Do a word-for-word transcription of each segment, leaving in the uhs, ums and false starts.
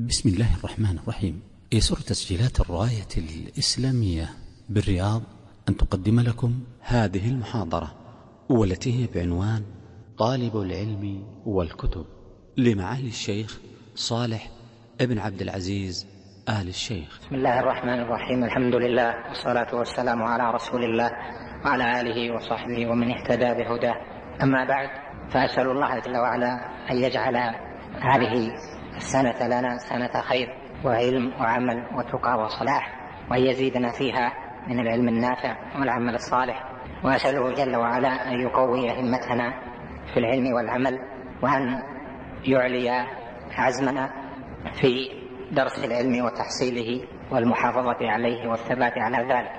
بسم الله الرحمن الرحيم. يسر تسجيلات الراية الإسلامية بالرياض أن تقدم لكم هذه المحاضرة، والتي هي بعنوان طالب العلم والكتب، لمعالي الشيخ صالح ابن عبد العزيز آل الشيخ. بسم الله الرحمن الرحيم. الحمد لله والصلاة والسلام على رسول الله وعلى آله وصحبه ومن اهتدى بهداه. أما بعد، فأسأل الله جل وعلا أن يجعل هذه السنة لنا سنة خير وعلم وعمل وتقى وصلاح، وأن يزيدنا فيها من العلم النافع والعمل الصالح. وأسأله جل وعلا أن يقوي همتنا في العلم والعمل، وأن يعلي عزمنا في درس العلم وتحصيله والمحافظة عليه والثبات على ذلك.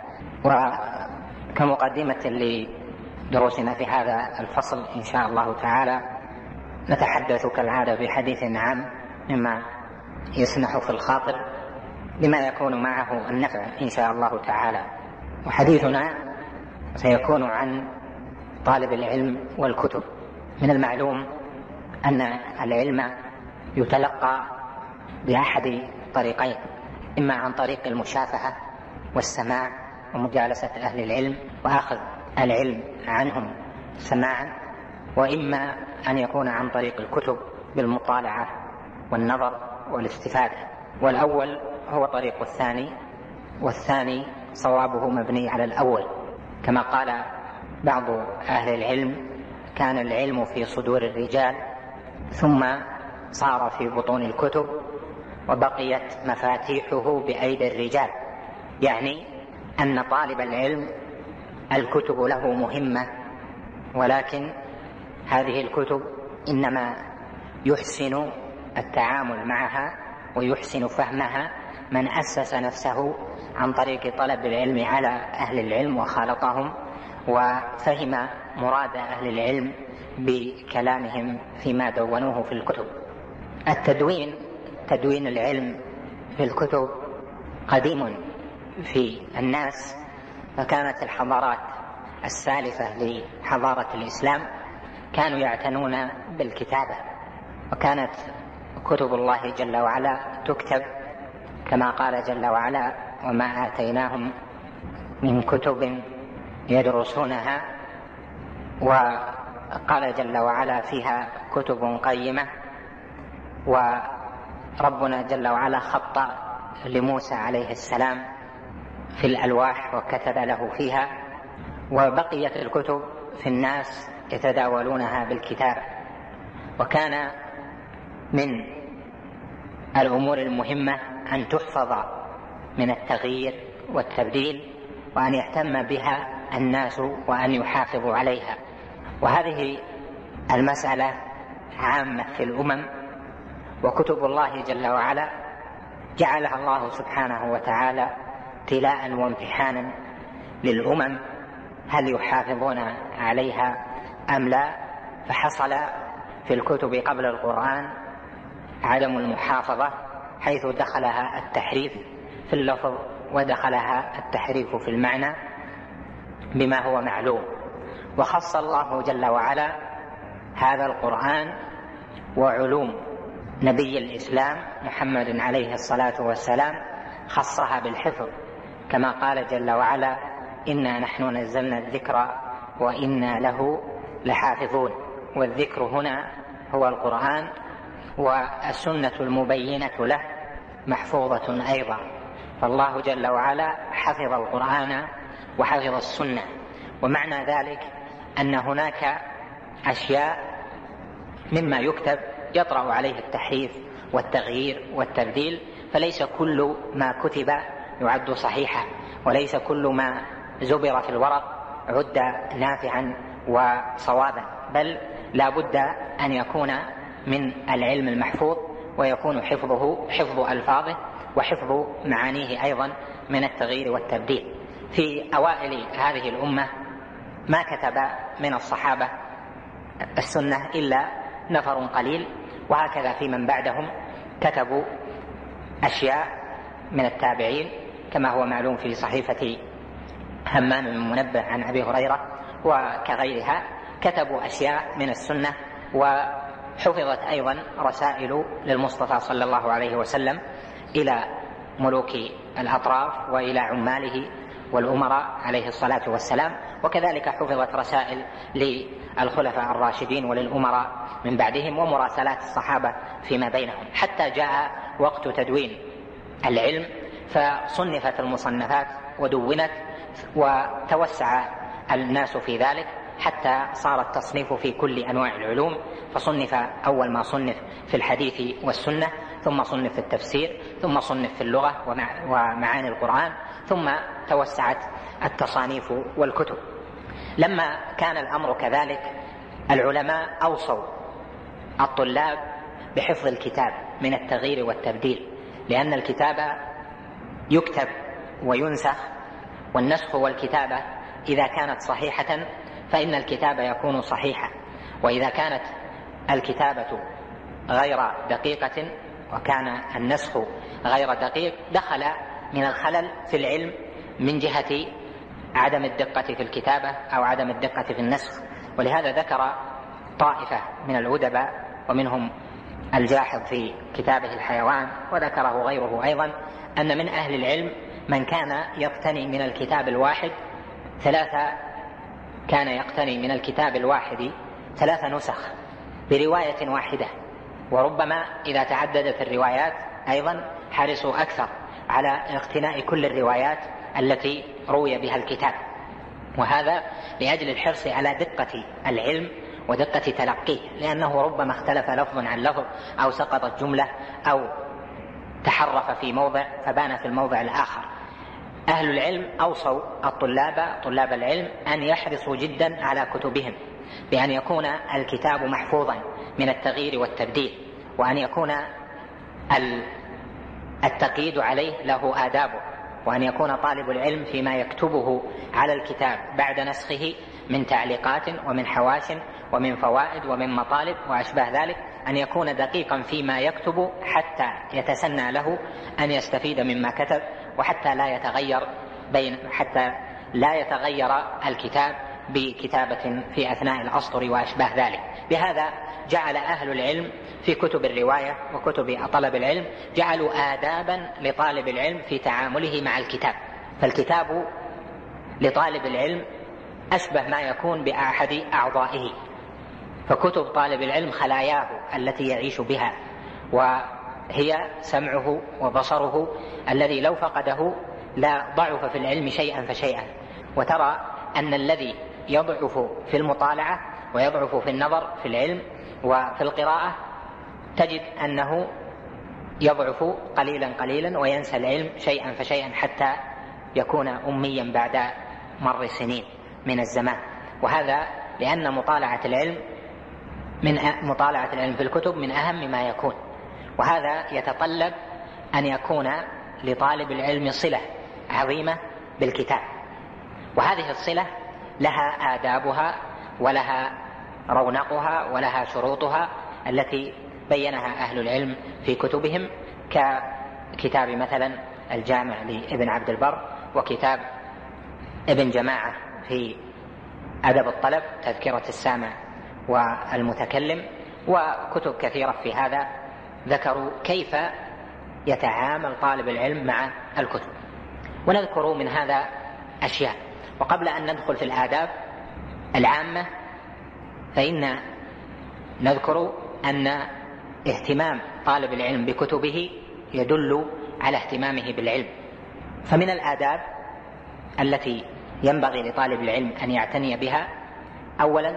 وكمقدمة لدروسنا في هذا الفصل إن شاء الله تعالى، نتحدث كالعادة بحديث عام مما يسنح في الخاطر بما يكون معه النفع إن شاء الله تعالى. وحديثنا سيكون عن طالب العلم والكتب. من المعلوم أن العلم يتلقى بأحد طريقين: إما عن طريق المشافهة والسماع ومجالسة أهل العلم وأخذ العلم عنهم سماعا، وإما أن يكون عن طريق الكتب بالمطالعة والنظر والاستفادة. والأول هو طريق الثاني، والثاني صوابه مبني على الأول، كما قال بعض أهل العلم: كان العلم في صدور الرجال ثم صار في بطون الكتب وبقيت مفاتيحه بأيدي الرجال. يعني أن طالب العلم الكتب له مهمة، ولكن هذه الكتب إنما يحسن التعامل معها ويحسن فهمها من أسس نفسه عن طريق طلب العلم على أهل العلم وخالطهم، وفهم مراد أهل العلم بكلامهم فيما دونوه في الكتب. التدوين تدوين العلم في الكتب قديم في الناس، فكانت الحضارات السالفة لحضارة الإسلام كانوا يعتنون بالكتابة، وكانت كتب الله جل وعلا تكتب كما قال جل وعلا: وما آتيناهم من كتب يدرسونها. وقال جل وعلا فيها: كتب قيمة. وربنا جل وعلا خط لموسى عليه السلام في الألواح وكتب له فيها، وبقيت الكتب في الناس يتداولونها بالكتاب. وكان من الأمور المهمة أن تحفظ من التغيير والتبديل، وأن يهتم بها الناس وأن يحافظوا عليها. وهذه المسألة عامة في الأمم، وكتب الله جل وعلا جعلها الله سبحانه وتعالى ابتلاء وامتحانا للأمم، هل يحافظون عليها أم لا؟ فحصل في الكتب قبل القرآن عدم المحافظة، حيث دخلها التحريف في اللفظ ودخلها التحريف في المعنى بما هو معلوم. وخص الله جل وعلا هذا القرآن وعلوم نبي الإسلام محمد عليه الصلاة والسلام، خصها بالحفظ، كما قال جل وعلا: إنا نحن نزلنا الذكر وإنا له لحافظون. والذكر هنا هو القرآن، والسنة المبينة له محفوظة أيضا. فالله جل وعلا حفظ القرآن وحفظ السنة. ومعنى ذلك أن هناك أشياء مما يكتب يطرأ عليه التحريف والتغيير والتبديل، فليس كل ما كتب يعد صحيحا، وليس كل ما زبر في الورق عد نافعا وصوابا، بل لا بد أن يكون من العلم المحفوظ، ويكون حفظه حفظ ألفاظه وحفظ معانيه أيضا من التغيير والتبديل. في أوائل هذه الأمة ما كتب من الصحابة السنة إلا نفر قليل، وهكذا في من بعدهم كتبوا أشياء من التابعين، كما هو معلوم في صحيفة همام بن منبه عن أبي هريرة وكغيرها، كتبوا أشياء من السنة حفظت أيضا رسائل للمصطفى صلى الله عليه وسلم إلى ملوك الأطراف وإلى عماله والأمراء عليه الصلاة والسلام، وكذلك حفظت رسائل للخلفاء الراشدين وللأمراء من بعدهم ومراسلات الصحابة فيما بينهم، حتى جاء وقت تدوين العلم فصنفت المصنفات ودونت وتوسع الناس في ذلك حتى صار التصنيف في كل أنواع العلوم، فصنف أول ما صنف في الحديث والسنة، ثم صنف في التفسير، ثم صنف في اللغة ومعاني القرآن، ثم توسعت التصانيف والكتب. لما كان الأمر كذلك العلماء أوصوا الطلاب بحفظ الكتاب من التغيير والتبديل، لأن الكتاب يكتب وينسخ، والنسخ والكتابة إذا كانت صحيحة فإن الكتاب يكون صحيحا، وإذا كانت الكتابة غير دقيقة وكان النسخ غير دقيق دخل من الخلل في العلم من جهة عدم الدقة في الكتابة أو عدم الدقة في النسخ. ولهذا ذكر طائفة من الأدباء ومنهم الجاحظ في كتابه الحيوان، وذكره غيره أيضا، أن من أهل العلم من كان يقتني من الكتاب الواحد ثلاثة كان يقتني من الكتاب الواحد ثلاث نسخ برواية واحدة، وربما إذا تعددت الروايات أيضا حرصوا أكثر على اقتناء كل الروايات التي روي بها الكتاب، وهذا لأجل الحرص على دقة العلم ودقة تلقيه، لأنه ربما اختلف لفظ عن لفظ أو سقطت جملة أو تحرف في موضع فبان في الموضع الآخر. أهل العلم أوصوا الطلاب طلاب العلم أن يحرصوا جدا على كتبهم بأن يكون الكتاب محفوظا من التغيير والتبديل، وأن يكون التقييد عليه له آدابه، وأن يكون طالب العلم فيما يكتبه على الكتاب بعد نسخه من تعليقات ومن حواش ومن فوائد ومن مطالب وأشباه ذلك أن يكون دقيقا فيما يكتب حتى يتسنى له أن يستفيد مما كتب، وحتى لا يتغير بين حتى لا يتغير الكتاب بكتابة في أثناء الأسطر وأشباه ذلك. بهذا جعل أهل العلم في كتب الرواية وكتب طلب العلم جعلوا آدابا لطالب العلم في تعامله مع الكتاب، فالكتاب لطالب العلم أشبه ما يكون بأحد أعضائه، فكتب طالب العلم خلاياه التي يعيش بها، وهي سمعه وبصره الذي لو فقده لا ضعف في العلم شيئا فشيئا. وترى أن الذي يضعف في المطالعة ويضعف في النظر في العلم وفي القراءة تجد أنه يضعف قليلا قليلا وينسى العلم شيئا فشيئا حتى يكون أميا بعد مر سنين من الزمان، وهذا لأن مطالعة العلم من مطالعة العلم في الكتب من أهم ما يكون، وهذا يتطلب أن يكون لطالب العلم صلة عظيمة بالكتاب، وهذه الصلة لها آدابها ولها رونقها ولها شروطها التي بينها أهل العلم في كتبهم، ككتاب مثلا الجامع لابن عبد البر، وكتاب ابن جماعة في أدب الطلب تذكرة السامع والمتكلم، وكتب كثيرة في هذا ذكروا كيف يتعامل طالب العلم مع الكتب. ونذكر من هذا أشياء. وقبل أن ندخل في الآداب العامة فإن نذكر أن اهتمام طالب العلم بكتبه يدل على اهتمامه بالعلم. فمن الآداب التي ينبغي لطالب العلم أن يعتني بها أولا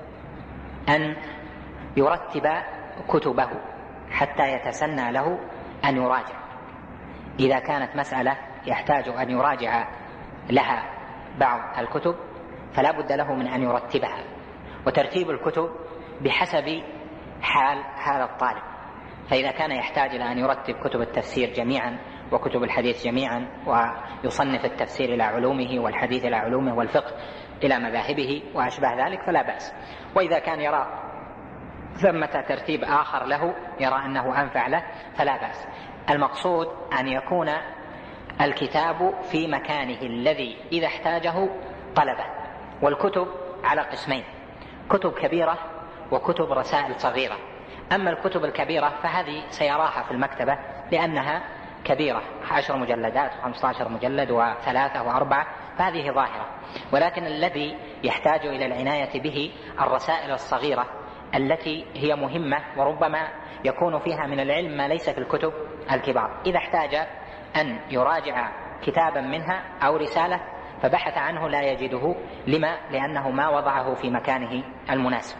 أن يرتب كتبه حتى يتسنى له أن يراجع. إذا كانت مسألة يحتاج أن يراجع لها بعض الكتب فلا بد له من أن يرتبها، وترتيب الكتب بحسب حال هذا الطالب. فإذا كان يحتاج إلى أن يرتب كتب التفسير جميعا وكتب الحديث جميعا ويصنف التفسير إلى علومه والحديث إلى علومه والفقه إلى مذاهبه وأشباه ذلك فلا بأس. وإذا كان يرى ثمة ترتيب آخر له يرى أنه أنفع له فلا بأس. المقصود أن يكون الكتاب في مكانه الذي إذا احتاجه طلبه. والكتب على قسمين: كتب كبيرة وكتب رسائل صغيرة. أما الكتب الكبيرة فهذه سيراها في المكتبة لأنها كبيرة، عشر مجلدات وخمسة عشر مجلد وثلاثة وأربعة، فهذه ظاهرة. ولكن الذي يحتاج إلى العناية به الرسائل الصغيرة التي هي مهمة وربما يكون فيها من العلم ما ليس في الكتب الكبار. إذا احتاج أن يراجع كتابا منها أو رسالة فبحث عنه لا يجده، لما؟ لأنه ما وضعه في مكانه المناسب.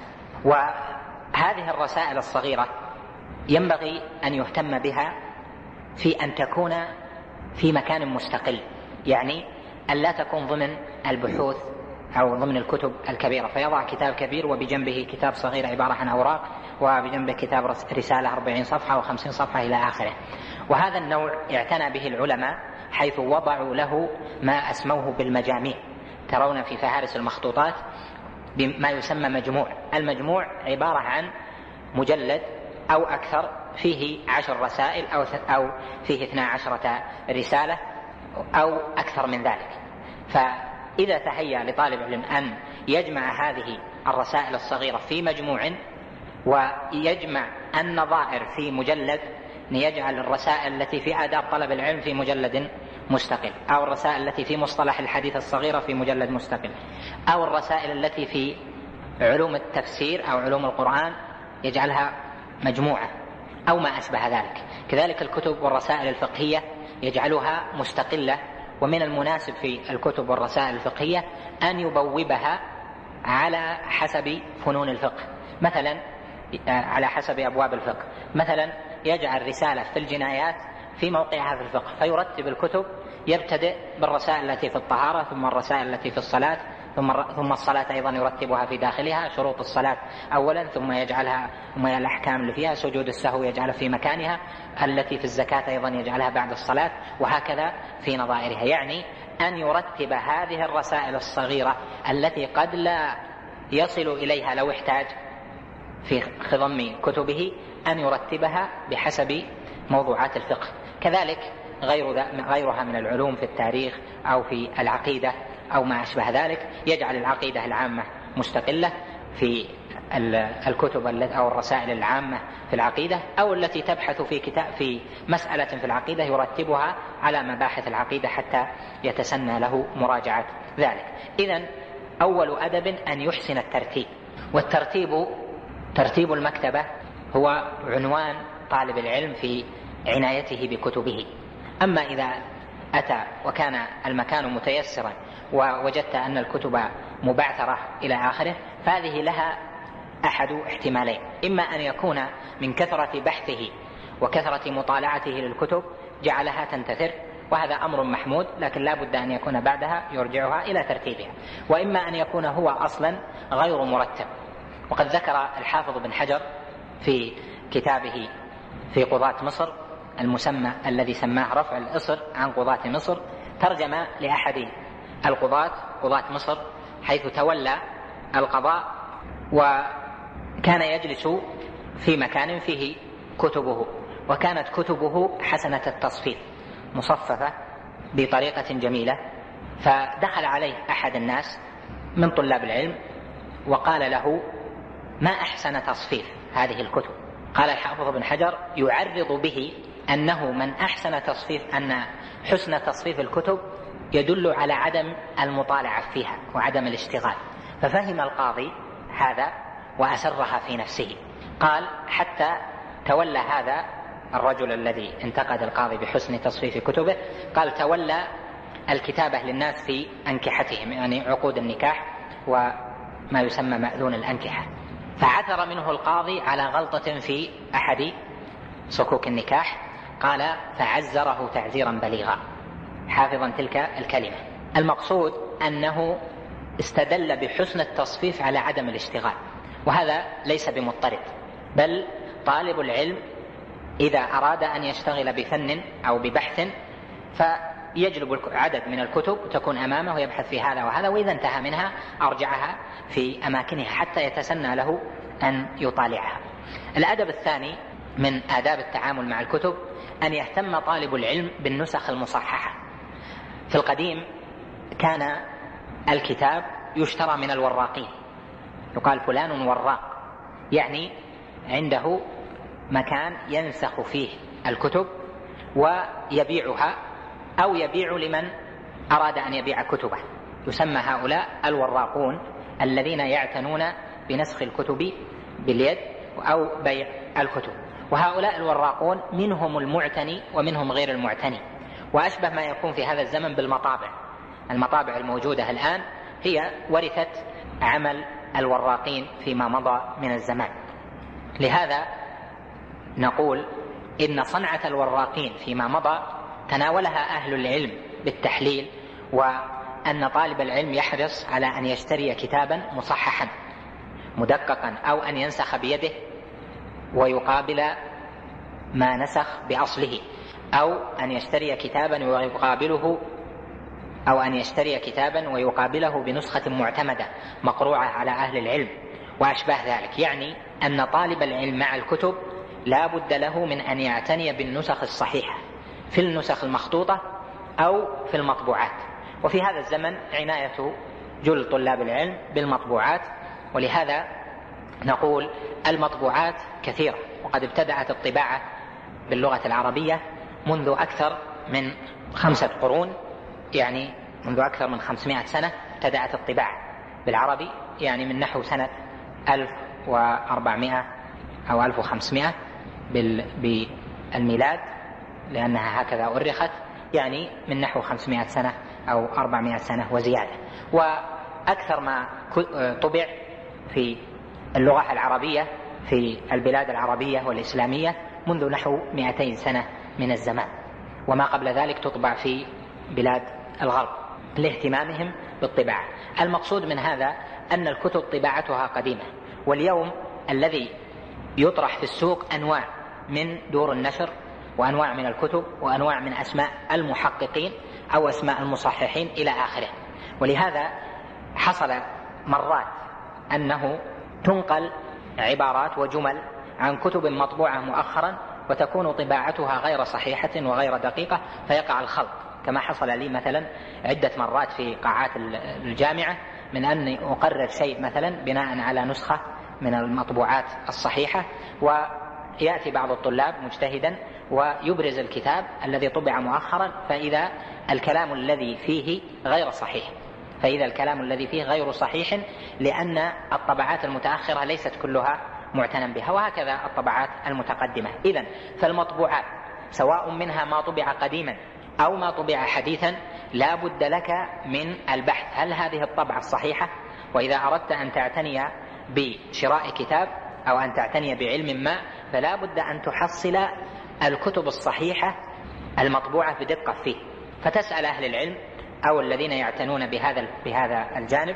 وهذه الرسائل الصغيرة ينبغي أن يهتم بها في أن تكون في مكان مستقل، يعني أن لا تكون ضمن البحوث أو ضمن الكتب الكبيرة، فيضع كتاب كبير وبجنبه كتاب صغير عبارة عن أوراق وبجنبه كتاب رسالة أربعين صفحة وخمسين صفحة إلى آخره. وهذا النوع اعتنى به العلماء حيث وضعوا له ما أسموه بالمجاميع. ترون في فهارس المخطوطات بما يسمى مجموع. المجموع عبارة عن مجلد أو أكثر فيه عشر رسائل أو أو فيه اثنا عشرة رسالة أو أكثر من ذلك. فإذا تهيأ لطالب علم أن يجمع هذه الرسائل الصغيرة في مجموع ويجمع النظائر في مجلد، يجعل الرسائل التي في آداب طلب العلم في مجلد مستقل، أو الرسائل التي في مصطلح الحديث الصغيرة في مجلد مستقل، أو الرسائل التي في علوم التفسير أو علوم القرآن يجعلها مجموعة أو ما أشبه ذلك. كذلك الكتب والرسائل الفقهية يجعلها مستقلة. ومن المناسب في الكتب والرسائل الفقهية أن يبوبها على حسب فنون الفقه، مثلا على حسب أبواب الفقه. مثلا يجعل رسالة في الجنايات في موقعها في الفقه، فيرتب الكتب، يبتدئ بالرسائل التي في الطهارة، ثم الرسائل التي في الصلاة، ثم ثم الصلاة أيضا يرتبها في داخلها، شروط الصلاة أولا، ثم يجعلها ثم الأحكام اللي فيها، سجود السهو يجعلها في مكانها، التي في الزكاة أيضا يجعلها بعد الصلاة، وهكذا في نظائرها. يعني أن يرتب هذه الرسائل الصغيرة التي قد لا يصل إليها لو احتاج في خضم كتبه، أن يرتبها بحسب موضوعات الفقه. كذلك غير غيرها من العلوم في التاريخ أو في العقيدة أو ما أشبه ذلك، يجعل العقيدة العامة مستقلة في الكتب أو الرسائل العامة في العقيدة، أو التي تبحث في كتاب في مسألة في العقيدة يرتبها على مباحث العقيدة حتى يتسنى له مراجعة ذلك. إذن أول أدب أن يحسن الترتيب، والترتيب ترتيب المكتبة هو عنوان طالب العلم في عنايته بكتبه. أما إذا أتى وكان المكان متيسرا ووجدت أن الكتب مبعثرة إلى آخره، فهذه لها أحد احتمالين: إما أن يكون من كثرة بحثه وكثرة مطالعته للكتب جعلها تنتثر، وهذا أمر محمود، لكن لا بد أن يكون بعدها يرجعها إلى ترتيبها، وإما أن يكون هو أصلا غير مرتب. وقد ذكر الحافظ بن حجر في كتابه في قضاة مصر المسمى الذي سماه رفع الإصر عن قضاة مصر، ترجم لأحد القضاة قضاة مصر حيث تولى القضاء، وكان يجلس في مكان فيه كتبه، وكانت كتبه حسنة التصفيف مصففة بطريقة جميلة. فدخل عليه أحد الناس من طلاب العلم وقال له: ما أحسن تصفيف هذه الكتب؟ قال الحافظ بن حجر: يعرض به أنه من أحسن تصفيف أن حسن تصفيف الكتب يدل على عدم المطالعة فيها وعدم الاشتغال. ففهم القاضي هذا وأسرها في نفسه. قال: حتى تولى هذا الرجل الذي انتقد القاضي بحسن تصفيف كتبه، قال: تولى الكتابة للناس في أنكحتهم، يعني عقود النكاح وما يسمى مأذون الأنكحة. فعثر منه القاضي على غلطة في أحد صكوك النكاح، قال: فعزره تعزيرا بليغا، حافظا تلك الكلمة. المقصود أنه استدل بحسن التصفيف على عدم الاشتغال، وهذا ليس بمضطرد، بل طالب العلم إذا أراد أن يشتغل بفن أو ببحث فيجلب عدد من الكتب تكون أمامه ويبحث في هذا وهذا، وإذا انتهى منها أرجعها في أماكنها حتى يتسنى له أن يطالعها. الأدب الثاني من آداب التعامل مع الكتب أن يهتم طالب العلم بالنسخ المصححة. في القديم كان الكتاب يشترى من الوراقين، يقال فلان وراق، يعني عنده مكان ينسخ فيه الكتب ويبيعها أو يبيع لمن أراد أن يبيع كتبه. يسمى هؤلاء الوراقون الذين يعتنون بنسخ الكتب باليد أو بيع الكتب. وهؤلاء الوراقون منهم المعتني ومنهم غير المعتني، وأشبه ما يكون في هذا الزمن بالمطابع. المطابع الموجودة الآن هي ورثت عمل الوراقين فيما مضى من الزمان. لهذا نقول إن صنعة الوراقين فيما مضى تناولها أهل العلم بالتحليل، وأن طالب العلم يحرص على أن يشتري كتابا مصححا مدققا أو أن ينسخ بيده ويقابل ما نسخ بأصله، أو أن يشتري كتابا ويقابله أو أن يشتري كتابا ويقابله بنسخة معتمدة مقروعة على أهل العلم وأشباه ذلك. يعني أن طالب العلم مع الكتب لا بد له من أن يعتني بالنسخ الصحيحة في النسخ المخطوطة أو في المطبوعات. وفي هذا الزمن عناية جل طلاب العلم بالمطبوعات، ولهذا نقول المطبوعات كثيرة، وقد ابتدأت الطباعة باللغة العربية منذ أكثر من خمسة قرون، يعني منذ أكثر من خمسمائة سنة ابتدأت الطباعة بالعربي، يعني من نحو سنة ألف وأربعمائة أو ألف وخمسمائة بالميلاد، لأنها هكذا أرخت، يعني من نحو خمسمائة سنة أو أربعمائة سنة وزيادة. وأكثر ما طبع في اللغة العربية في البلاد العربية والإسلامية منذ نحو مئتين سنة من الزمان، وما قبل ذلك تطبع في بلاد الغرب لاهتمامهم بالطباعة. المقصود من هذا أن الكتب طباعتها قديمة، واليوم الذي يطرح في السوق أنواع من دور النشر وأنواع من الكتب وأنواع من أسماء المحققين أو أسماء المصححين إلى آخره. ولهذا حصل مرات أنه تنقل عبارات وجمل عن كتب مطبوعة مؤخرا وتكون طباعتها غير صحيحة وغير دقيقة فيقع الخلط، كما حصل لي مثلا عدة مرات في قاعات الجامعة من أني أقرر شيء مثلا بناء على نسخة من المطبوعات الصحيحة، ويأتي بعض الطلاب مجتهدا ويبرز الكتاب الذي طبع مؤخرا فإذا الكلام الذي فيه غير صحيح فإذا الكلام الذي فيه غير صحيح لأن الطبعات المتأخرة ليست كلها معتنى بها، وهكذا الطبعات المتقدمة. إذن فالمطبوعات سواء منها ما طبع قديما أو ما طبع حديثا لا بد لك من البحث هل هذه الطبعة الصحيحة. وإذا أردت أن تعتني بشراء كتاب أو أن تعتني بعلم ما فلا بد أن تحصل الكتب الصحيحة المطبوعة بدقة فيه، فتسأل أهل العلم أو الذين يعتنون بهذا بهذا الجانب،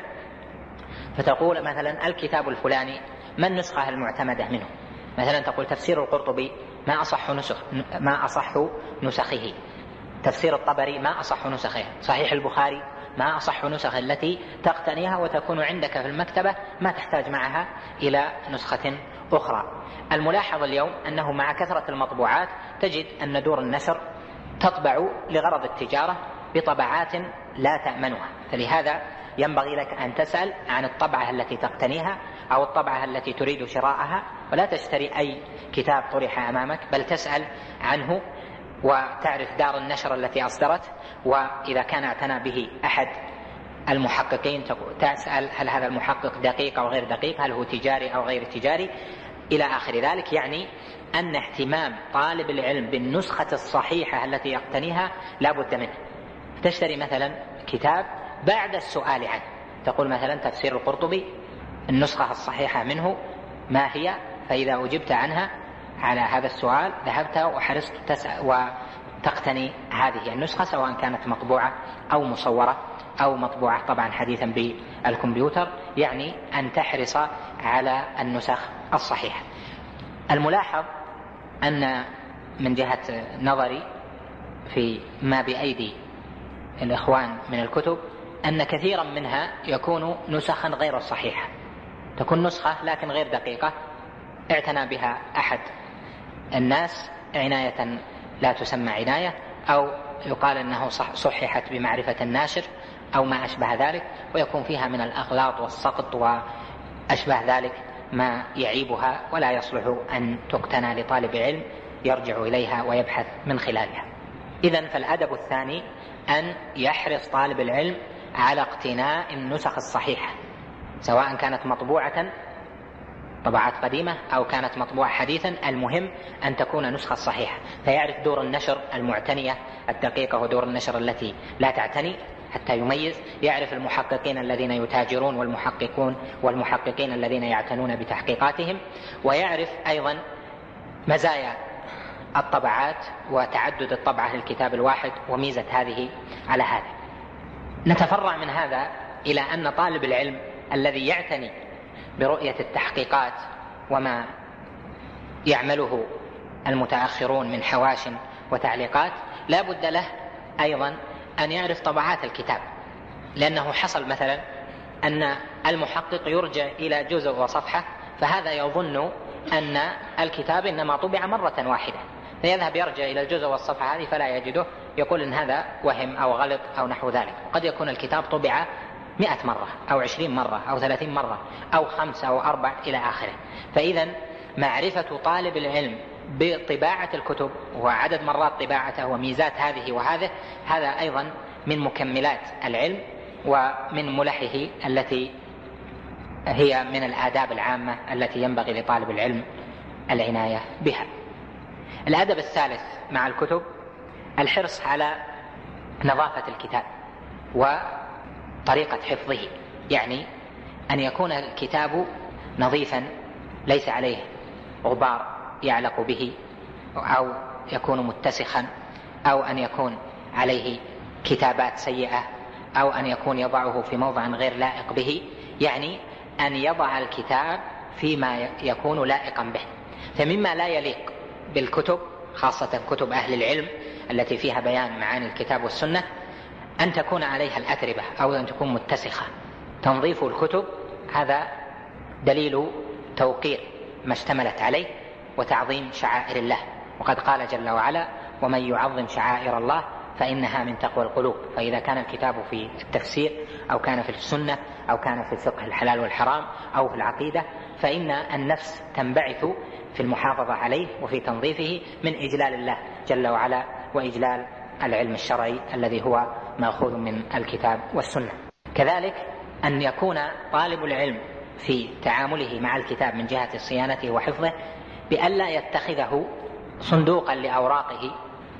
فتقول مثلا الكتاب الفلاني ما النسخة المعتمدة منه؟ مثلا تقول تفسير القرطبي ما أصح نسخ ما أصح نسخه، تفسير الطبري ما أصح نسخه، صحيح البخاري ما أصح نسخ التي تقتنيها وتكون عندك في المكتبة ما تحتاج معها إلى نسخة أخرى. الملاحظ اليوم أنه مع كثرة المطبوعات تجد أن دور النشر تطبع لغرض التجارة بطبعات لا تأمنها، فلهذا ينبغي لك أن تسأل عن الطبعة التي تقتنيها أو الطبعة التي تريد شراءها، ولا تشتري أي كتاب طرح أمامك بل تسأل عنه وتعرف دار النشر التي أصدرت، وإذا كان اعتنى به أحد المحققين تسأل هل هذا المحقق دقيق أو غير دقيق، هل هو تجاري أو غير تجاري إلى آخر ذلك. يعني أن اهتمام طالب العلم بالنسخة الصحيحة التي يقتنيها لا بد منه. تشتري مثلا كتاب بعد السؤال عنه، تقول مثلا تفسير القرطبي النسخة الصحيحة منه ما هي؟ فإذا أجبت عنها على هذا السؤال ذهبت وحرصت تسأل وتقتني هذه النسخة سواء كانت مطبوعة أو مصورة أو مطبوعة طبعا حديثا بالكمبيوتر، يعني أن تحرص على النسخ الصحيحة. الملاحظ أن من جهة نظري في ما بأيدي الإخوان من الكتب أن كثيرا منها يكون نسخا غير صحيحة، تكون نسخة لكن غير دقيقة اعتنى بها أحد الناس عناية لا تسمى عناية، أو يقال أنه صححت بمعرفة الناشر أو ما أشبه ذلك، ويكون فيها من الأغلاط والسقط وأشبه ذلك ما يعيبها ولا يصلح أن تقتنى لطالب علم يرجع إليها ويبحث من خلالها. إذن فالأدب الثاني أن يحرص طالب العلم على اقتناء النسخ الصحيحة، سواء كانت مطبوعة طبعات قديمة أو كانت مطبوعة حديثا، المهم أن تكون نسخة صحيحة، فيعرف دور النشر المعتنية الدقيقة ودور النشر التي لا تعتني حتى يميز، يعرف المحققين الذين يتاجرون والمحققون والمحققين الذين يعتنون بتحقيقاتهم، ويعرف أيضا مزايا الطبعات وتعدد الطبعة للكتاب الواحد وميزة هذه على هذا. نتفرع من هذا إلى أن طالب العلم الذي يعتني برؤية التحقيقات وما يعمله المتأخرون من حواش وتعليقات لا بد له أيضا أن يعرف طبعات الكتاب، لأنه حصل مثلا أن المحقق يرجع إلى جزء وصفحة، فهذا يظن أن الكتاب إنما طبع مرة واحدة، فيذهب يرجع إلى الجزء والصفحة هذه فلا يجده، يقول إن هذا وهم أو غلط أو نحو ذلك. قد يكون الكتاب طبع مئة مرة أو عشرين مرة أو ثلاثين مرة أو خمسة أو أربع إلى آخره. فإذا معرفة طالب العلم بطباعة الكتب وعدد مرات طباعته وميزات هذه وهذه، هذا أيضا من مكملات العلم ومن ملحه التي هي من الآداب العامة التي ينبغي لطالب العلم العناية بها. الأدب الثالث مع الكتب الحرص على نظافة الكتاب وطريقة حفظه، يعني أن يكون الكتاب نظيفا ليس عليه غبار يعلق به أو يكون متسخا أو أن يكون عليه كتابات سيئة أو أن يكون يضعه في موضع غير لائق به، يعني أن يضع الكتاب فيما يكون لائقا به. فمما لا يليق بالكتب خاصة كتب أهل العلم التي فيها بيان معاني الكتاب والسنة أن تكون عليها الأتربة أو أن تكون متسخة. تنظيف الكتب هذا دليل توقير ما اشتملت عليه وتعظيم شعائر الله، وقد قال جل وعلا: ومن يعظم شعائر الله فإنها من تقوى القلوب. فإذا كان الكتاب في التفسير أو كان في السنة أو كان في الفقه الحلال والحرام أو في العقيدة، فإن النفس تنبعث في المحافظة عليه وفي تنظيفه من إجلال الله جل وعلا وإجلال العلم الشرعي الذي هو مأخوذ من الكتاب والسنة. كذلك أن يكون طالب العلم في تعامله مع الكتاب من جهة صيانته وحفظه بألا يتخذه صندوقا لأوراقه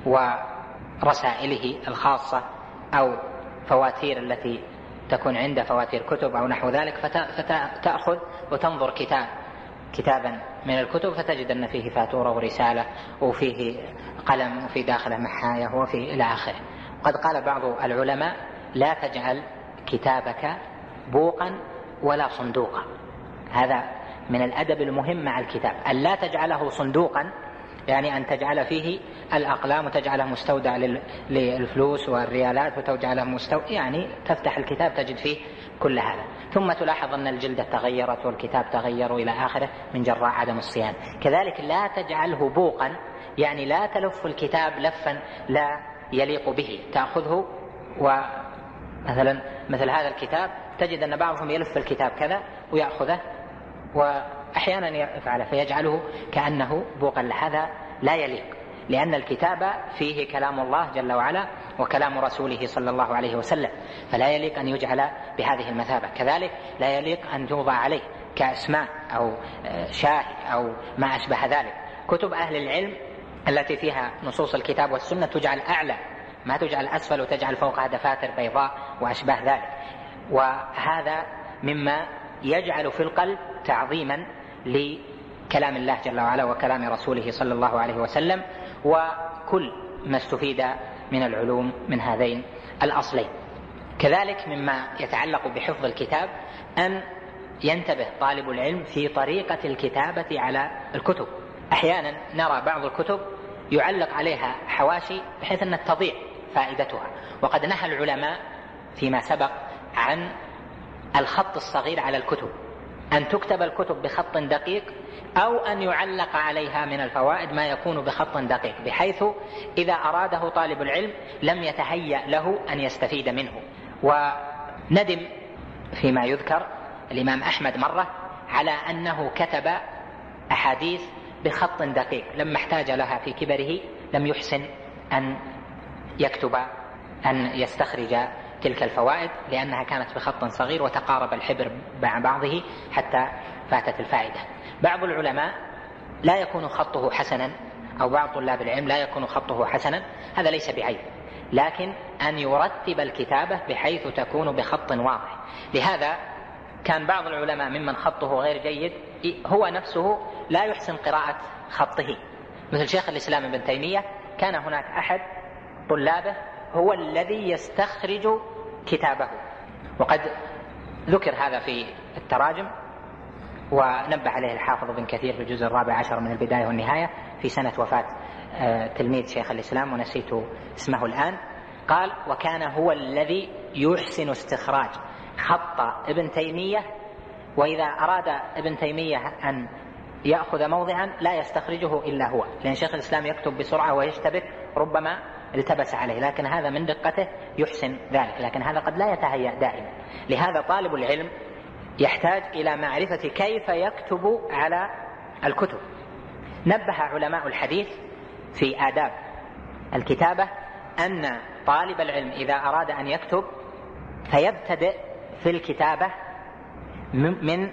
ورسائله الخاصة أو فواتير التي تكون عنده فواتير كتب أو نحو ذلك، فتأخذ وتنظر كتاب كتابا من الكتب فتجد أن فيه فاتورة ورسالة وفيه قلم وفي داخله محاية وفي إلى آخره. قد قال بعض العلماء: لا تجعل كتابك بوقا ولا صندوقا. هذا من الأدب المهم مع الكتاب، أن لا تجعله صندوقا، يعني أن تجعل فيه الأقلام وتجعله مستودع للفلوس والريالات وتجعله مستودع، يعني تفتح الكتاب تجد فيه كل هذا، ثم تلاحظ أن الجلدة تغيرت والكتاب تغير إلى آخره من جراء عدم الصيانة. كذلك لا تجعله بوقا، يعني لا تلف الكتاب لفا لا يليق به، تأخذه ومثلا مثل هذا الكتاب تجد أن بعضهم يلف الكتاب كذا ويأخذه وأحيانا يفعله فيجعله كأنه بوقا، هذا لا يليق، لأن الكتاب فيه كلام الله جل وعلا وكلام رسوله صلى الله عليه وسلم، فلا يليق أن يجعل بهذه المثابة. كذلك لا يليق أن يوضع عليه كأسماء أو شاهد أو ما أشبه ذلك. كتب أهل العلم التي فيها نصوص الكتاب والسنة تجعل أعلى، ما تجعل أسفل وتجعل فوقها دفاتر بيضاء وأشبه ذلك، وهذا مما يجعل في القلب تعظيما لكلام الله جل وعلا وكلام رسوله صلى الله عليه وسلم وكل ما استفيد من العلوم من هذين الأصلين. كذلك مما يتعلق بحفظ الكتاب أن ينتبه طالب العلم في طريقة الكتابة على الكتب. أحيانا نرى بعض الكتب يعلق عليها حواشي بحيث أن تضيع فائدتها، وقد نهى العلماء فيما سبق عن الخط الصغير على الكتب، أن تكتب الكتب بخط دقيق أو أن يعلق عليها من الفوائد ما يكون بخط دقيق، بحيث إذا أراده طالب العلم لم يتهيأ له أن يستفيد منه. وندم فيما يذكر الإمام أحمد مرة على أنه كتب أحاديث بخط دقيق لما احتاج لها في كبره لم يحسن أن يكتب أن يستخرج تلك الفوائد لأنها كانت بخط صغير وتقارب الحبر مع بعضه حتى فاتت الفائدة. بعض العلماء لا يكون خطه حسنا، أو بعض طلاب العلم لا يكون خطه حسنا، هذا ليس بعيب، لكن أن يرتب الكتابة بحيث تكون بخط واضح. لهذا كان بعض العلماء ممن خطه غير جيد هو نفسه لا يحسن قراءة خطه، مثل شيخ الإسلام ابن تيمية. كان هناك أحد طلابه هو الذي يستخرج كتابه، وقد ذكر هذا في التراجم، ونبه عليه الحافظ ابن كثير في الجزء الرابع عشر من البداية والنهاية في سنة وفاة تلميذ شيخ الإسلام ونسيت اسمه الآن. قال: وكان هو الذي يحسن استخراج خط ابن تيمية، وإذا أراد ابن تيمية أن يأخذ موضعا لا يستخرجه إلا هو، لأن شيخ الإسلام يكتب بسرعة ويشتبك ربما التبس عليه، لكن هذا من دقته يحسن ذلك، لكن هذا قد لا يتهيأ دائما. لهذا طالب العلم يحتاج إلى معرفة كيف يكتب على الكتب. نبه علماء الحديث في آداب الكتابة أن طالب العلم إذا أراد أن يكتب فيبتدئ في الكتابة من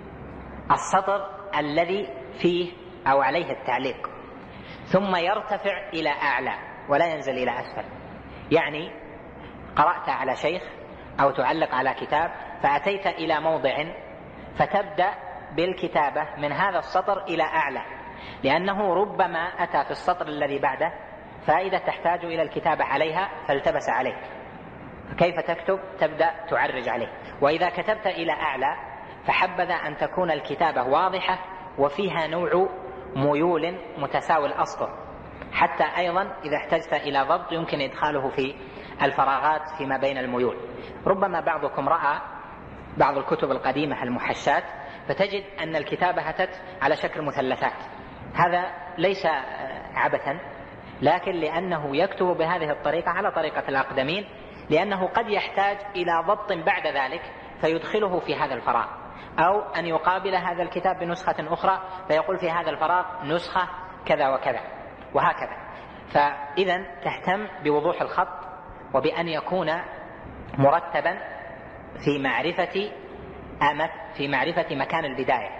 السطر الذي فيه أو عليه التعليق، ثم يرتفع إلى أعلى ولا ينزل إلى أسفل. يعني قرأت على شيخ أو تعلق على كتاب فأتيت إلى موضع فتبدأ بالكتابة من هذا السطر إلى أعلى، لأنه ربما أتى في السطر الذي بعده فائدة تحتاج إلى الكتابة عليها فالتبس عليك، فكيف تكتب؟ تبدأ تعرج عليه. وإذا كتبت إلى أعلى فحبذا أن تكون الكتابة واضحة وفيها نوع ميول متساوي الأسطر، حتى أيضا إذا احتجت إلى ضبط يمكن إدخاله في الفراغات فيما بين الميول. ربما بعضكم رأى بعض الكتب القديمة المحشات فتجد أن الكتابة أتت على شكل مثلثات، هذا ليس عبثا، لكن لأنه يكتب بهذه الطريقة على طريقة الأقدمين، لأنه قد يحتاج إلى ضبط بعد ذلك فيدخله في هذا الفراغ، أو أن يقابل هذا الكتاب بنسخة أخرى فيقول في هذا الفراغ نسخة كذا وكذا وهكذا. فإذا تهتم بوضوح الخط وبأن يكون مرتبا في معرفة في معرفة مكان البداية.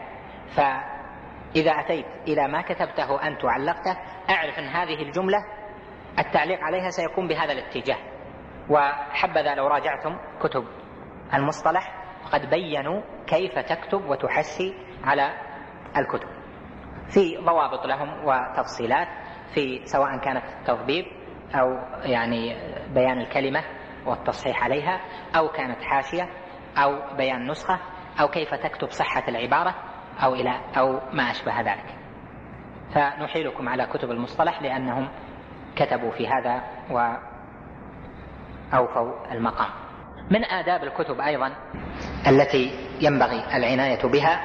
فإذا أتيت إلى ما كتبته أنت وعلقته أعرف أن هذه الجملة التعليق عليها سيكون بهذا الاتجاه. وحبذا لو راجعتم كتب المصطلح قد بيّنوا كيف تكتب وتحشي على الكتب، في ضوابط لهم وتفصيلات في سواء كانت تضبيب أو يعني بيان الكلمة والتصحيح عليها، أو كانت حاشية أو بيان نسخة، أو كيف تكتب صحة العبارة أو إلى أو ما أشبه ذلك. فنحيلكم على كتب المصطلح لأنهم كتبوا في هذا وأوفوا المقام. من آداب الكتب أيضا التي ينبغي العناية بها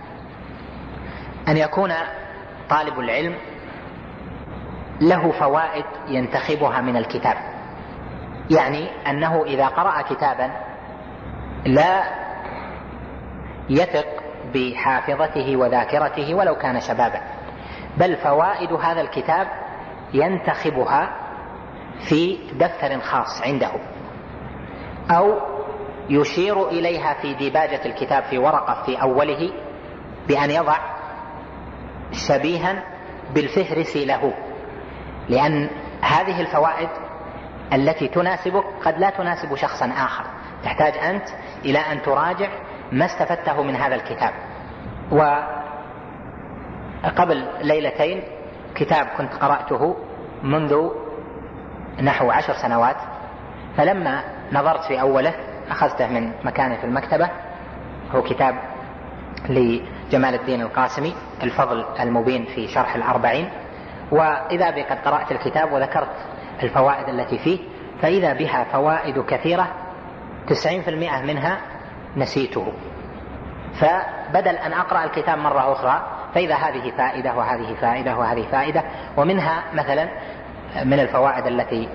أن يكون طالب العلم له فوائد ينتخبها من الكتاب، يعني أنه إذا قرأ كتابا لا يثق بحافظته وذاكرته ولو كان شبابا، بل فوائد هذا الكتاب ينتخبها في دفتر خاص عنده، أو يشير إليها في ديباجة الكتاب في ورقة في أوله بأن يضع شبيها بالفهرس له، لأن هذه الفوائد التي تناسبك قد لا تناسب شخصا آخر، تحتاج أنت إلى أن تراجع ما استفدته من هذا الكتاب. وقبل ليلتين كتاب كنت قرأته منذ نحو عشر سنوات، فلما نظرت في أوله أخذته من مكانه في المكتبة، هو كتاب لجمال الدين القاسمي الفضل المبين في شرح الأربعين، وإذا بي قد قرأت الكتاب وذكرت الفوائد التي فيه فإذا بها فوائد كثيرة تسعين في المئة منها نسيته، فبدل أن أقرأ الكتاب مرة أخرى فإذا هذه فائدة وهذه فائدة وهذه فائدة. ومنها مثلا من الفوائد التي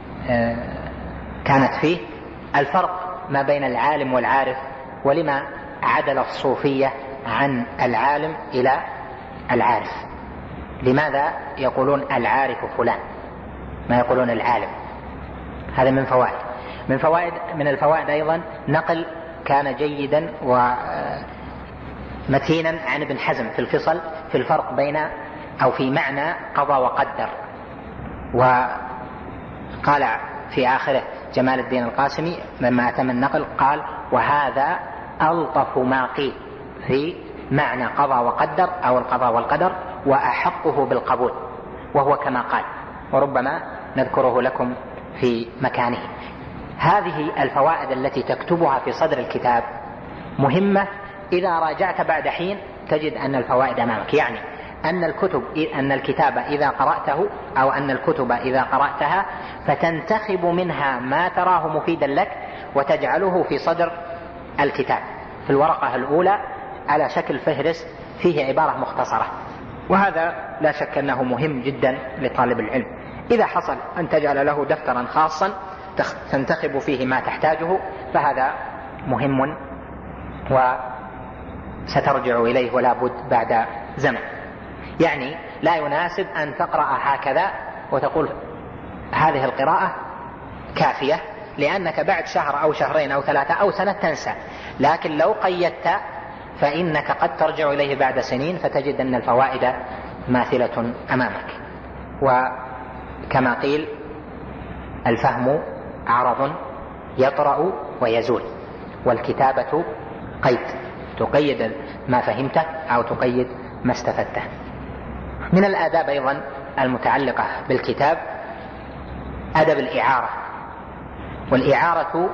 كانت فيه الفرق ما بين العالم والعارف، ولما عدل الصوفية عن العالم إلى العارف. لماذا يقولون العارف فلان ما يقولون العالم؟ هذا من فوائد من فوائد من الفوائد أيضا نقل كان جيدا ومتينا عن ابن حزم في الفصل في الفرق بين أو في معنى قضى وقدر. وقال في آخره جمال الدين القاسمي لما أتم النقل قال: وهذا ألطف ما قيل في معنى قضى وقدر أو القضاء والقدر وأحقه بالقبول، وهو كما قال، وربما نذكره لكم في مكانه. هذه الفوائد التي تكتبها في صدر الكتاب مهمة، إذا راجعت بعد حين تجد أن الفوائد أمامك، يعني أن الكتب أن الكتاب إذا قرأته أو أن الكتب إذا قرأتها فتنتخب منها ما تراه مفيدا لك وتجعله في صدر الكتاب في الورقة الأولى على شكل فهرس فيه عبارة مختصرة. وهذا لا شك أنه مهم جدا لطالب العلم. إذا حصل أن تجعل له دفترا خاصا تنتخب فيه ما تحتاجه فهذا مهم وسترجع إليه ولا بد بعد زمن. يعني لا يناسب أن تقرأ هكذا وتقول هذه القراءة كافية، لأنك بعد شهر أو شهرين أو ثلاثة أو سنة تنسى. لكن لو قيدت فإنك قد ترجع إليه بعد سنين فتجد أن الفوائد ماثلة أمامك. وكما قيل: الفهم عرض يطرأ ويزول، والكتابة قيد تقيد ما فهمته أو تقيد ما استفدته. من الآداب أيضا المتعلقة بالكتاب أدب الإعارة. والإعارة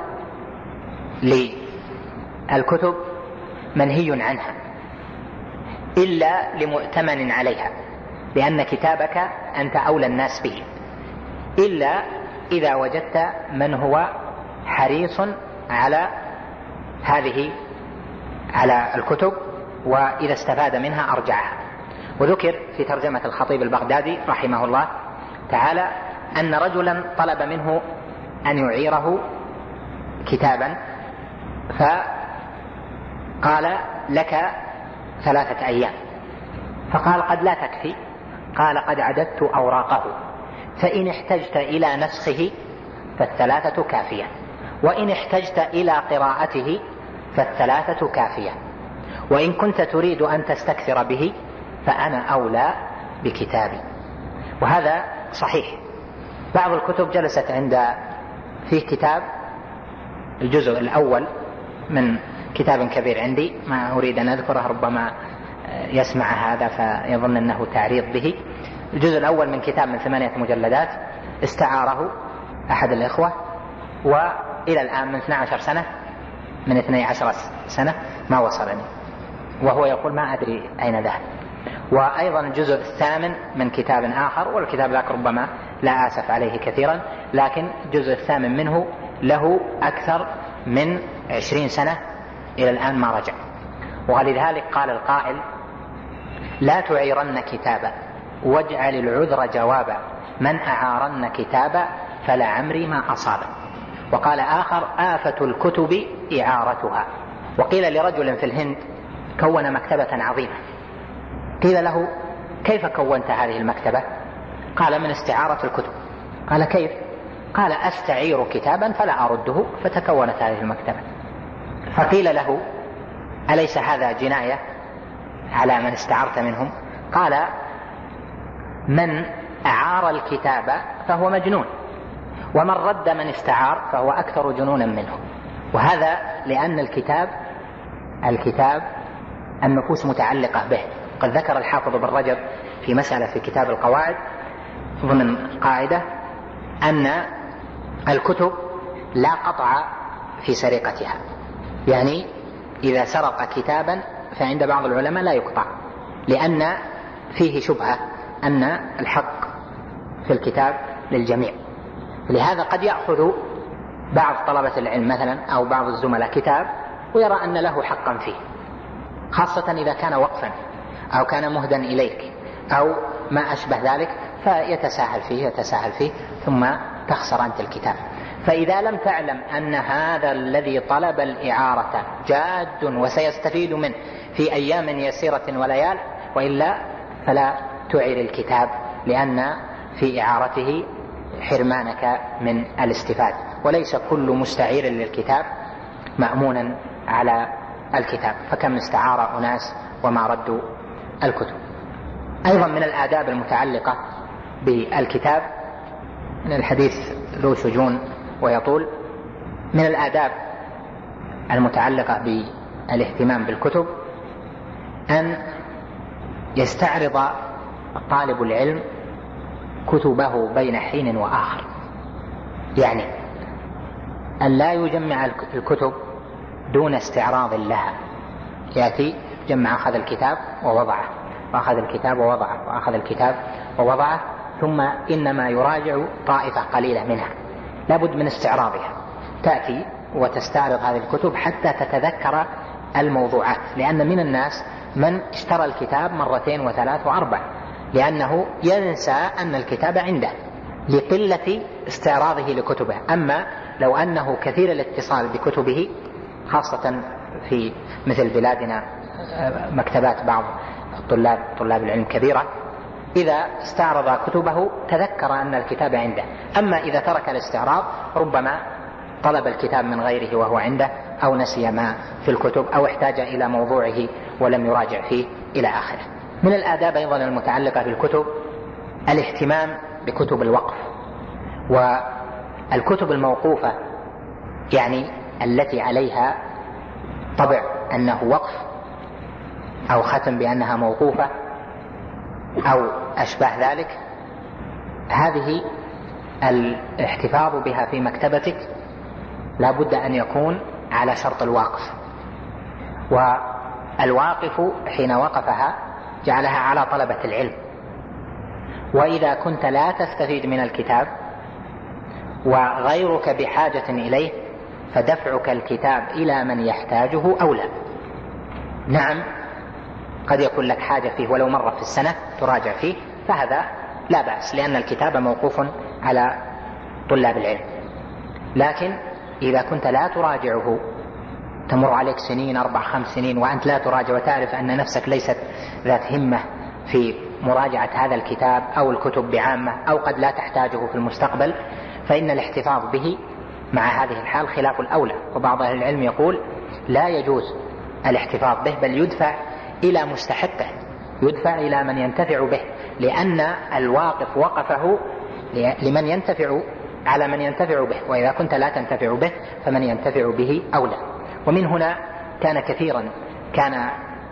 للكتب منهي عنها إلا لمؤتمن عليها، لأن كتابك أنت أولى الناس به، إلا إذا وجدت من هو حريص على هذه على الكتب وإذا استفاد منها أرجعها. وذكر في ترجمة الخطيب البغدادي رحمه الله تعالى أن رجلا طلب منه أن يعيره كتابا، فقال: لك ثلاثة أيام. فقال: قد لا تكفي. قال: قد عددت أوراقه، فإن احتجت إلى نسخه فالثلاثة كافية، وإن احتجت إلى قراءته فالثلاثة كافية، وإن كنت تريد أن تستكثر به فأنا أولى بكتابي. وهذا صحيح. بعض الكتب جلست عند فيه كتاب الجزء الأول من كتاب كبير عندي ما أريد أن أذكره، ربما يسمع هذا فيظن أنه تعريض به. الجزء الأول من كتاب من ثمانية مجلدات استعاره أحد الإخوة، وإلى الآن من اثنتي عشرة سنة من اثنتي عشرة سنة ما وصلني، وهو يقول ما أدري أين ذهب. وأيضا الجزء الثامن من كتاب آخر، والكتاب ذاك ربما لا آسف عليه كثيرا، لكن الجزء الثامن منه له أكثر من عشرين سنة إلى الآن ما رجع. ولذلك قال القائل: لا تعيرن كتابا واجعل العذر جوابا، من أعارن كتابا فلعمري ما أصابه. وقال آخر: آفة الكتب إعارتها. وقيل لرجل في الهند كون مكتبة عظيمة، قيل له: كيف كونت هذه المكتبة؟ قال: من استعارة الكتب. قال: كيف؟ قال: أستعير كتابا فلا أرده فتكونت هذه المكتبة. فقيل له: أليس هذا جناية على من استعرت منهم؟ قال: من أعار الكتاب فهو مجنون، ومن رد من استعار فهو أكثر جنونا منه. وهذا لأن الكتاب الكتاب النفوس متعلقة به. قد ذكر الحافظ بن رجب في مسألة في كتاب القواعد ضمن قاعدة أن الكتب لا قطع في سرقتها، يعني إذا سرق كتابا فعند بعض العلماء لا يقطع، لأن فيه شبهة أن الحق في الكتاب للجميع. لهذا قد يأخذ بعض طلبة العلم مثلا أو بعض الزملاء كتاب ويرى أن له حقا فيه، خاصة إذا كان وقفا أو كان مهدا إليك أو ما أشبه ذلك، فيتساهل فيه يتساهل فيه ثم تخسر أنت الكتاب. فإذا لم تعلم أن هذا الذي طلب الإعارة جاد وسيستفيد منه في أيام يسيرة وليال، وإلا فلا تعير الكتاب، لأن في إعارته حرمانك من الاستفادة. وليس كل مستعير للكتاب مأمونا على الكتاب، فكم استعار أناس وما ردوا الكتب. أيضا من الآداب المتعلقة بالكتاب، من الحديث ذو شجون ويطول، من الآداب المتعلقة بالاهتمام بالكتب أن يستعرض طالب العلم كتبه بين حين وآخر، يعني أن لا يجمع الكتب دون استعراض لها. يأتي جمع أخذ الكتاب ووضعه، وأخذ الكتاب ووضعه، وأخذ الكتاب ووضعه، ثم إنما يراجع طائفة قليلة منها، لابد من استعراضها. تأتي وتستعرض هذه الكتب حتى تتذكر الموضوعات، لأن من الناس من اشترى الكتاب مرتين وثلاث وأربع، لأنه ينسى أن الكتاب عنده لقلة استعراضه لكتبه. أما لو أنه كثير الاتصال بكتبه، خاصة في مثل بلادنا مكتبات بعض الطلاب طلاب العلم كبيرة، إذا استعرض كتبه تذكر أن الكتاب عنده. أما إذا ترك الاستعراض ربما طلب الكتاب من غيره وهو عنده، أو نسي ما في الكتب، أو احتاج إلى موضوعه ولم يراجع فيه إلى آخره. من الآداب أيضا المتعلقة بالكتب الاهتمام بكتب الوقف والكتب الموقوفة، يعني التي عليها طبع أنه وقف أو ختم بأنها موقوفة أو أشباه ذلك. هذه الاحتفاظ بها في مكتبتك لا بد أن يكون على شرط الواقف، والواقف حين وقفها جعلها على طلبة العلم. وإذا كنت لا تستفيد من الكتاب وغيرك بحاجة إليه فدفعك الكتاب إلى من يحتاجه أولى. نعم قد يكون لك حاجة فيه ولو مرة في السنة تراجع فيه، فهذا لا بأس، لأن الكتاب موقوف على طلاب العلم. لكن إذا كنت لا تراجعه، تمر عليك سنين أربع خمس سنين وأنت لا تراجع، وتعرف أن نفسك ليست ذات همة في مراجعة هذا الكتاب أو الكتب بعامة، أو قد لا تحتاجه في المستقبل، فإن الاحتفاظ به مع هذه الحال خلاف الأولى. وبعض أهل العلم يقول لا يجوز الاحتفاظ به، بل يدفع إلى مستحقه، يدفع إلى من ينتفع به، لأن الواقف وقفه لمن ينتفع على من ينتفع به، وإذا كنت لا تنتفع به فمن ينتفع به أولى. ومن هنا كان كثيرا كان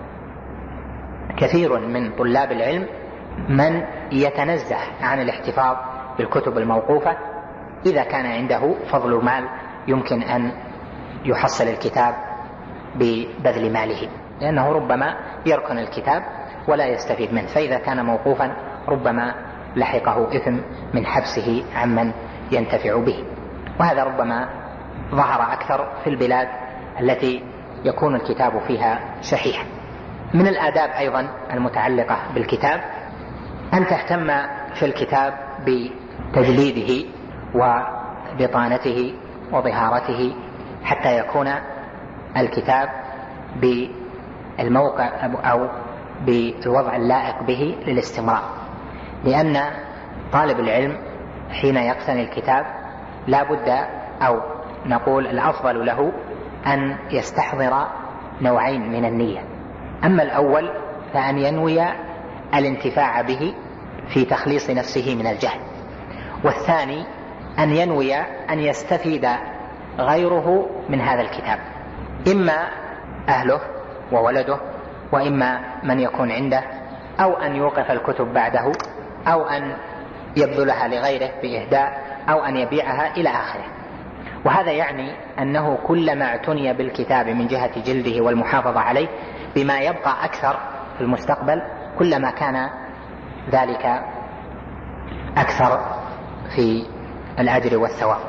كثير من طلاب العلم من يتنزه عن الاحتفاظ بالكتب الموقوفة إذا كان عنده فضل مال يمكن أن يحصل الكتاب ببذل ماله، لأنه ربما يركن الكتاب ولا يستفيد منه، فإذا كان موقوفا ربما لحقه إثم من حبسه عمن ينتفع به. وهذا ربما ظهر أكثر في البلاد التي يكون الكتاب فيها شحيحا. من الآداب أيضا المتعلقة بالكتاب أن تهتم في الكتاب بتجليده وبطانته وظهارته، حتى يكون الكتاب بالموقع أو بالوضع اللائق به للاستمرار. لأن طالب العلم حين يقتني الكتاب لا بد، أو نقول الأفضل له أن يستحضر نوعين من النية. أما الأول فأن ينوي الانتفاع به في تخليص نفسه من الجهل، والثاني أن ينوي أن يستفيد غيره من هذا الكتاب، إما أهله وولده، وإما من يكون عنده، أو أن يوقف الكتب بعده، أو أن يبذلها لغيره بإهداء، أو أن يبيعها إلى آخره. وهذا يعني أنه كلما اعتني بالكتاب من جهة جلده والمحافظة عليه بما يبقى أكثر في المستقبل كلما كان ذلك أكثر في الأجر والثواب.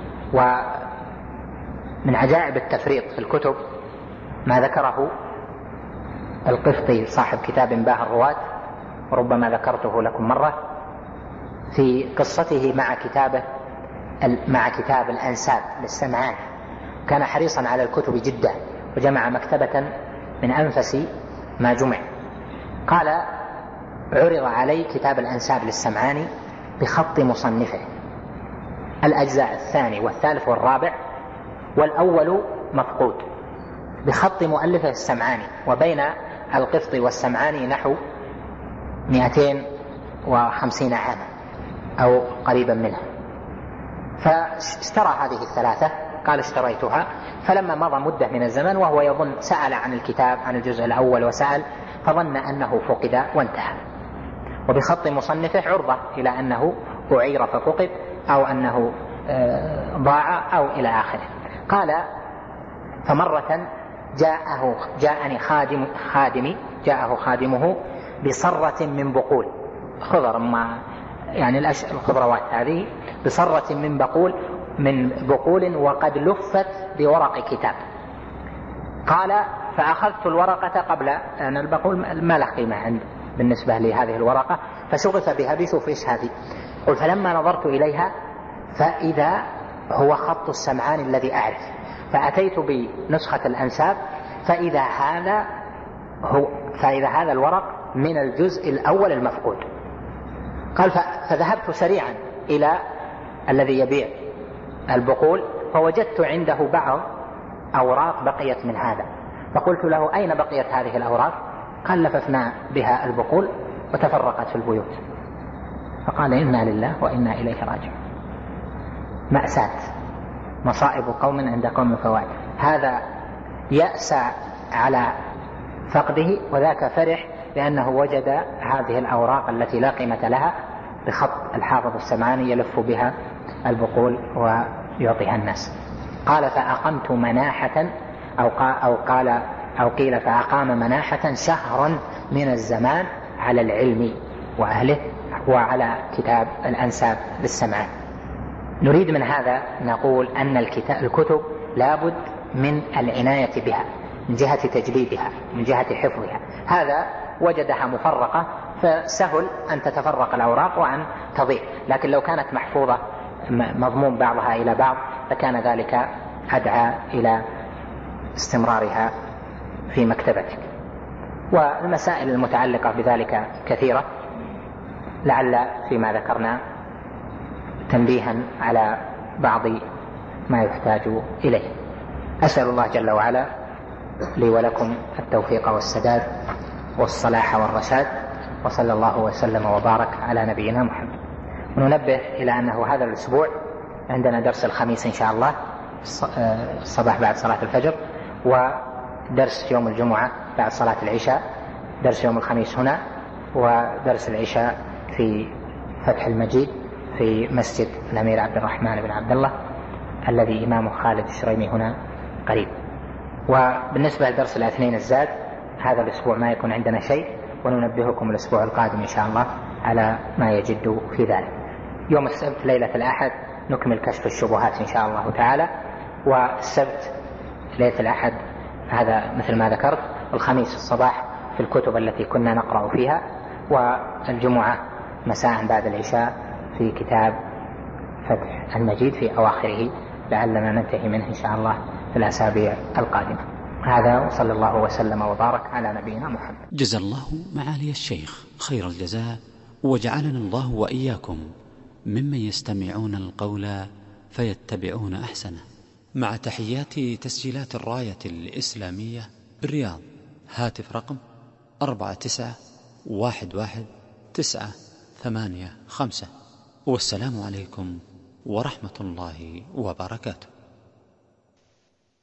ومن عجائب التفريط في الكتب ما ذكره القفطي صاحب كتاب باه الرواة، وربما ذكرته لكم مرة، في قصته مع كتابه مع كتاب الأنساب للسمعاني. كان حريصا على الكتب جدا، وجمع مكتبة من أنفس ما جمع. قال: عرض علي كتاب الأنساب للسمعاني بخط مصنفه، الأجزاء الثاني والثالث والرابع، والأول مفقود، بخط مؤلفه السمعاني، وبين القفط والسمعاني نحو مئتين وخمسين عاما أو قريبا منها. فاشترى هذه الثلاثة، قال: اشتريتها. فلما مضى مدة من الزمن وهو يظن، سأل عن الكتاب عن الجزء الأول وسأل، فظن أنه فقد وانتهى. وبخط مصنفه عرضة إلى أنه أعير ففقد، أو أنه ضاع، أو إلى آخره. قال: فمرة جاءه جاءني خادم خادمي جاءه خادمه بصرة من بقول، خضر ما يعني الخضروات هذه، بصرة من بقول من بقول وقد لفت بورق كتاب. قال: فأخذت الورقة قبل أن البقول ما له قيمة عند بالنسبة لهذه الورقة، فشغف بها بشوف إيش هذه. قل: فلما نظرت إليها فإذا هو خط السمعاني الذي أعرف، فأتيت بنسخة الأنساب فإذا هذا هو فإذا هذا الورق من الجزء الأول المفقود. قال: فذهبت سريعا إلى الذي يبيع البقول، فوجدت عنده بعض أوراق بقيت من هذا، فقلت له: أين بقيت هذه الأوراق؟ قال: لففنا بها البقول وتفرقت في البيوت. فقال: إنا لله وإنا إليه راجعون. مأساة، مصائب قوم عند قوم فوائد. هذا يأسى على فقده، وذاك فرح لأنه وجد هذه الأوراق التي لا قيمة لها بخط الحافظ السمعاني يلف بها البقول ويعطيها الناس. قال: فأقمت مناحة أو أو قال أو قيل فأقام مناحة شهرا من الزمان على العلم وأهله وعلى كتاب الأنساب للسمعان. نريد من هذا نقول أن الكتب لابد من العناية بها من جهة تجديدها، من جهة حفظها. هذا وجدها مفرقة فسهل أن تتفرق الأوراق وأن تضيع، لكن لو كانت محفوظة مضمون بعضها إلى بعض لكان ذلك أدعى إلى استمرارها في مكتبتك. والمسائل المتعلقة بذلك كثيرة، لعل فيما ذكرنا تنبيها على بعض ما يحتاج إليه. أسأل الله جل وعلا لي ولكم التوفيق والسداد والصلاح والرشاد، وصلى الله وسلم وبارك على نبينا محمد. وننبه إلى أنه هذا الأسبوع عندنا درس الخميس إن شاء الله الصباح بعد صلاة الفجر، ودرس يوم الجمعة بعد صلاة العشاء، درس يوم الخميس هنا، ودرس العشاء في فتح المجيد في مسجد الأمير عبد الرحمن بن عبد الله الذي إمامه خالد الشريمي هنا قريب. وبالنسبة لدرس الاثنين الزاد هذا الأسبوع ما يكون عندنا شيء، وننبهكم الأسبوع القادم إن شاء الله على ما يجد في ذلك. يوم السبت ليلة الأحد نكمل كشف الشبهات إن شاء الله تعالى، والسبت ليلة الأحد هذا مثل ما ذكرت، والخميس الصباح في الكتب التي كنا نقرأ فيها، والجمعة مساء بعد العشاء في كتاب فتح المجيد في أواخره، لعلنا ننتهي منه إن شاء الله في الأسابيع القادمة. هذا وصلى الله وسلم وبارك على نبينا محمد. جزا الله معالي الشيخ خير الجزاء، وجعلنا الله وإياكم ممن يستمعون القول فيتبعون أحسنه. مع تحيات تسجيلات الراية الإسلامية بالرياض، هاتف رقم أربعة تسعة واحد واحد تسعة ثمانية خمسة. والسلام عليكم ورحمة الله وبركاته.